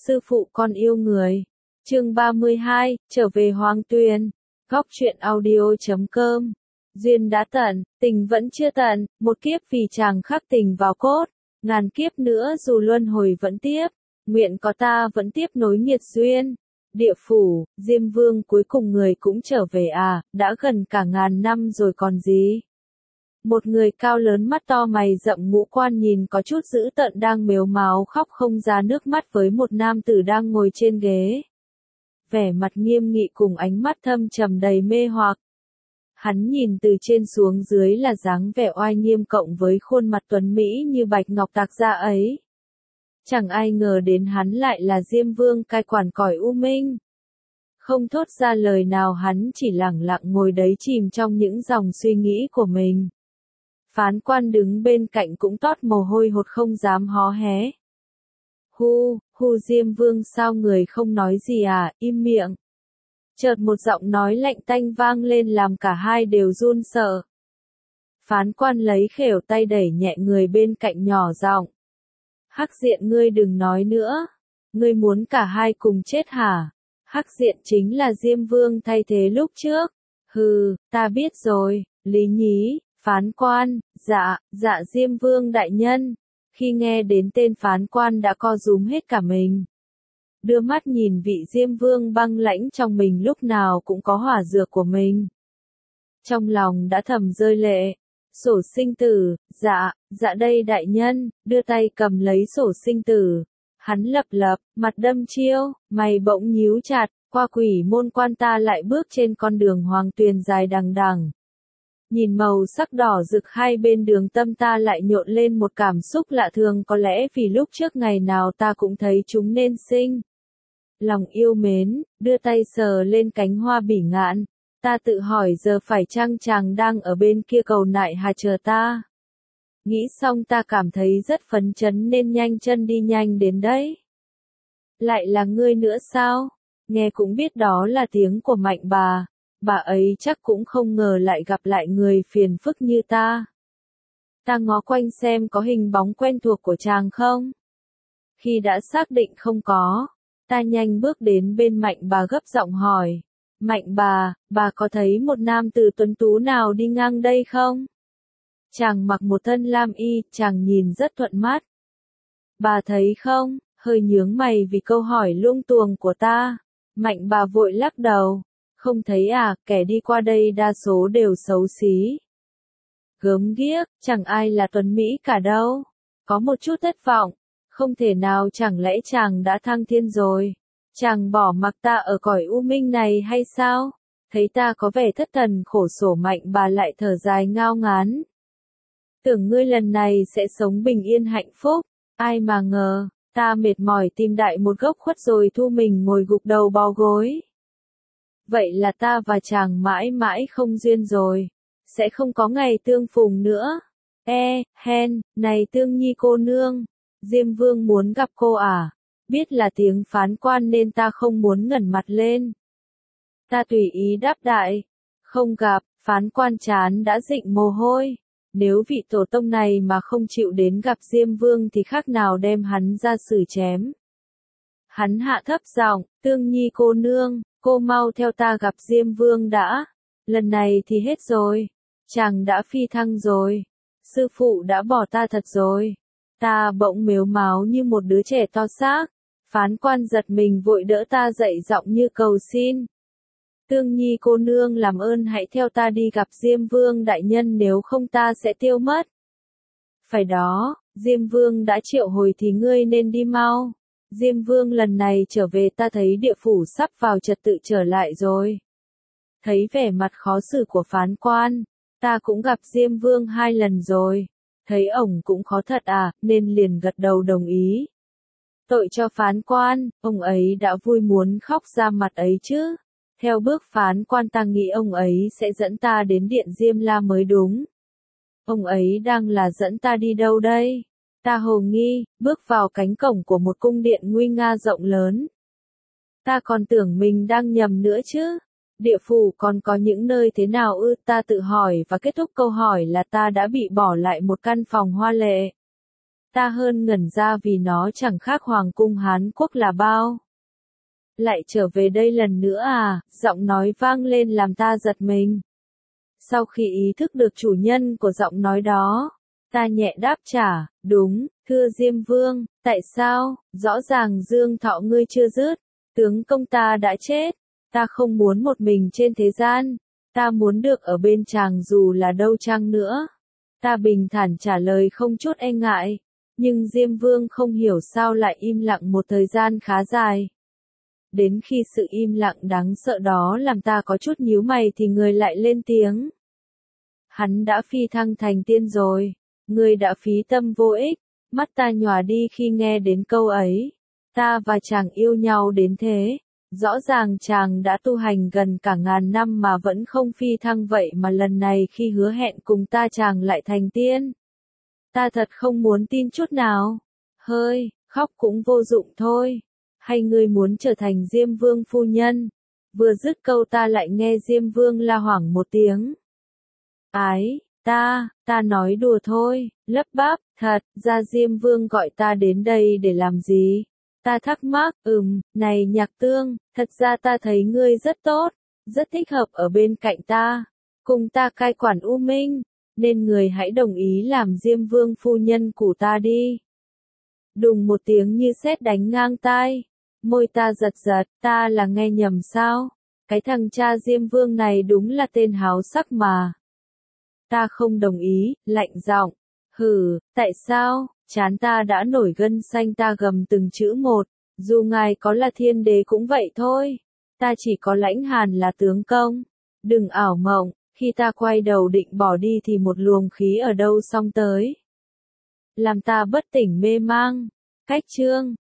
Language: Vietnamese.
Sư phụ con yêu người. Chương 32, trở về Hoàng Tuyền. Góc truyện audio.com. Duyên đã tận, tình vẫn chưa tận, một kiếp vì chàng khắc tình vào cốt, ngàn kiếp nữa dù luân hồi vẫn tiếp, nguyện có ta vẫn tiếp nối nghiệt duyên. Địa phủ, Diêm Vương cuối cùng người cũng trở về à, đã gần cả ngàn năm rồi còn gì. Một người cao lớn mắt to mày rậm ngũ quan nhìn có chút dữ tợn đang mếu máo khóc không ra nước mắt với một nam tử đang ngồi trên ghế. Vẻ mặt nghiêm nghị cùng ánh mắt thâm trầm đầy mê hoặc. Hắn nhìn từ trên xuống dưới là dáng vẻ oai nghiêm cộng với khuôn mặt tuấn mỹ như bạch ngọc tạc da ấy. Chẳng ai ngờ đến hắn lại là Diêm Vương cai quản cõi u minh. Không thốt ra lời nào hắn chỉ lẳng lặng ngồi đấy chìm trong những dòng suy nghĩ của mình. Phán quan đứng bên cạnh cũng toát mồ hôi hột không dám hó hé. Hu Diêm Vương sao người không nói gì à, im miệng. Chợt một giọng nói lạnh tanh vang lên làm cả hai đều run sợ. Phán quan lấy khểu tay đẩy nhẹ người bên cạnh nhỏ giọng. Hắc Diện ngươi đừng nói nữa. Ngươi muốn cả hai cùng chết hả? Hắc Diện chính là Diêm Vương thay thế lúc trước. Hừ, ta biết rồi, Lý Nhí. Phán quan, dạ Diêm Vương đại nhân. Khi nghe đến tên phán quan đã co rúm hết cả mình. Đưa mắt nhìn vị Diêm Vương băng lãnh trong mình lúc nào cũng có hỏa dược của mình. Trong lòng đã thầm rơi lệ. Sổ sinh tử, dạ đây đại nhân, đưa tay cầm lấy sổ sinh tử. Hắn lập, mặt đâm chiêu, mày bỗng nhíu chặt, qua quỷ môn quan ta lại bước trên con đường Hoàng Tuyền dài đằng đằng. Nhìn màu sắc đỏ rực hai bên đường tâm ta lại nhộn lên một cảm xúc lạ thường, có lẽ vì lúc trước ngày nào ta cũng thấy chúng nên sinh. Lòng yêu mến, đưa tay sờ lên cánh hoa bỉ ngạn, ta tự hỏi giờ phải chăng chàng đang ở bên kia cầu nại hà chờ ta. Nghĩ xong ta cảm thấy rất phấn chấn nên nhanh chân đi nhanh đến đấy. Lại là ngươi nữa sao? Nghe cũng biết đó là tiếng của Mạnh bà ấy chắc cũng không ngờ lại gặp lại người phiền phức như ta. Ta ngó quanh xem có hình bóng quen thuộc của chàng không? Khi đã xác định không có, ta nhanh bước đến bên Mạnh bà gấp giọng hỏi. Mạnh bà có thấy một nam tử tuấn tú nào đi ngang đây không? Chàng mặc một thân lam y, chàng nhìn rất thuận mắt. Bà thấy không? Hơi nhướng mày vì câu hỏi lung tuồng của ta. Mạnh bà vội lắc đầu. Không thấy à, kẻ đi qua đây đa số đều xấu xí. Gớm ghiếc, chẳng ai là tuấn mỹ cả đâu. Có một chút thất vọng. Không thể nào, chẳng lẽ chàng đã thăng thiên rồi? Chàng bỏ mặc ta ở cõi u minh này hay sao? Thấy ta có vẻ thất thần khổ sở, Mạnh bà lại thở dài ngao ngán. Tưởng ngươi lần này sẽ sống bình yên hạnh phúc. Ai mà ngờ, ta mệt mỏi tìm đại một góc khuất rồi thu mình ngồi gục đầu bó gối. Vậy là ta và chàng mãi mãi không duyên rồi. Sẽ không có ngày tương phùng nữa. Này Tương Nhi cô nương. Diêm Vương muốn gặp cô à? Biết là tiếng phán quan nên ta không muốn ngẩng mặt lên. Ta tùy ý đáp đại. Không gặp, phán quan chán đã rịn mồ hôi. Nếu vị tổ tông này mà không chịu đến gặp Diêm Vương thì khác nào đem hắn ra xử chém. Hắn hạ thấp giọng, Tương Nhi cô nương, cô mau theo ta gặp Diêm Vương đã. Lần này thì hết rồi. Chàng đã phi thăng rồi. Sư phụ đã bỏ ta thật rồi. Ta bỗng mếu máo như một đứa trẻ to xác. Phán quan giật mình vội đỡ ta dậy giọng như cầu xin. Tương Nhi cô nương làm ơn hãy theo ta đi gặp Diêm Vương đại nhân, nếu không ta sẽ tiêu mất. Phải đó, Diêm Vương đã triệu hồi thì ngươi nên đi mau. Diêm Vương lần này trở về ta thấy địa phủ sắp vào trật tự trở lại rồi. Thấy vẻ mặt khó xử của phán quan, ta cũng gặp Diêm Vương 2 lần rồi. Thấy ổng cũng khó thật à, nên liền gật đầu đồng ý. Tội cho phán quan, ông ấy đã vui muốn khóc ra mặt ấy chứ. Theo bước phán quan ta nghĩ ông ấy sẽ dẫn ta đến điện Diêm La mới đúng. Ông ấy đang là dẫn ta đi đâu đây? Ta hồ nghi, bước vào cánh cổng của một cung điện nguy nga rộng lớn. Ta còn tưởng mình đang nhầm nữa chứ. Địa phủ còn có những nơi thế nào ư? Ta tự hỏi và kết thúc câu hỏi là ta đã bị bỏ lại một căn phòng hoa lệ. Ta hơn ngẩn ra vì nó chẳng khác Hoàng cung Hán Quốc là bao. Lại trở về đây lần nữa à, giọng nói vang lên làm ta giật mình. Sau khi ý thức được chủ nhân của giọng nói đó, ta nhẹ đáp trả, đúng, thưa Diêm Vương, tại sao, rõ ràng Dương thọ ngươi chưa dứt, tướng công ta đã chết, ta không muốn một mình trên thế gian, ta muốn được ở bên chàng dù là đâu chăng nữa. Ta bình thản trả lời không chút e ngại, nhưng Diêm Vương không hiểu sao lại im lặng một thời gian khá dài. Đến khi sự im lặng đáng sợ đó làm ta có chút nhíu mày thì người lại lên tiếng. Hắn đã phi thăng thành tiên rồi, người đã phí tâm vô ích, mắt ta nhòa đi khi nghe đến câu ấy. Ta và chàng yêu nhau đến thế, rõ ràng chàng đã tu hành gần cả ngàn năm mà vẫn không phi thăng vậy mà lần này khi hứa hẹn cùng ta chàng lại thành tiên. Ta thật không muốn tin chút nào. Hơi, khóc cũng vô dụng thôi. Hay ngươi muốn trở thành Diêm Vương phu nhân? Vừa dứt câu ta lại nghe Diêm Vương la hoảng một tiếng. Ái, ta nói đùa thôi, lắp bắp, thật, ra Diêm Vương gọi ta đến đây để làm gì? Ta thắc mắc, này Nhạc Tương, thật ra ta thấy ngươi rất tốt, rất thích hợp ở bên cạnh ta, cùng ta cai quản U Minh, nên người hãy đồng ý làm Diêm Vương phu nhân của ta đi. Đùng một tiếng như sét đánh ngang tai, môi ta giật giật, ta là nghe nhầm sao? Cái thằng cha Diêm Vương này đúng là tên háo sắc mà. Ta không đồng ý, lạnh giọng. Hừ, tại sao? Trán ta đã nổi gân xanh ta gầm từng chữ một. Dù ngài có là thiên đế cũng vậy thôi. Ta chỉ có Lãnh Hàn là tướng công. Đừng ảo mộng, khi ta quay đầu định bỏ đi thì một luồng khí ở đâu xông tới. Làm ta bất tỉnh mê mang. Cách chương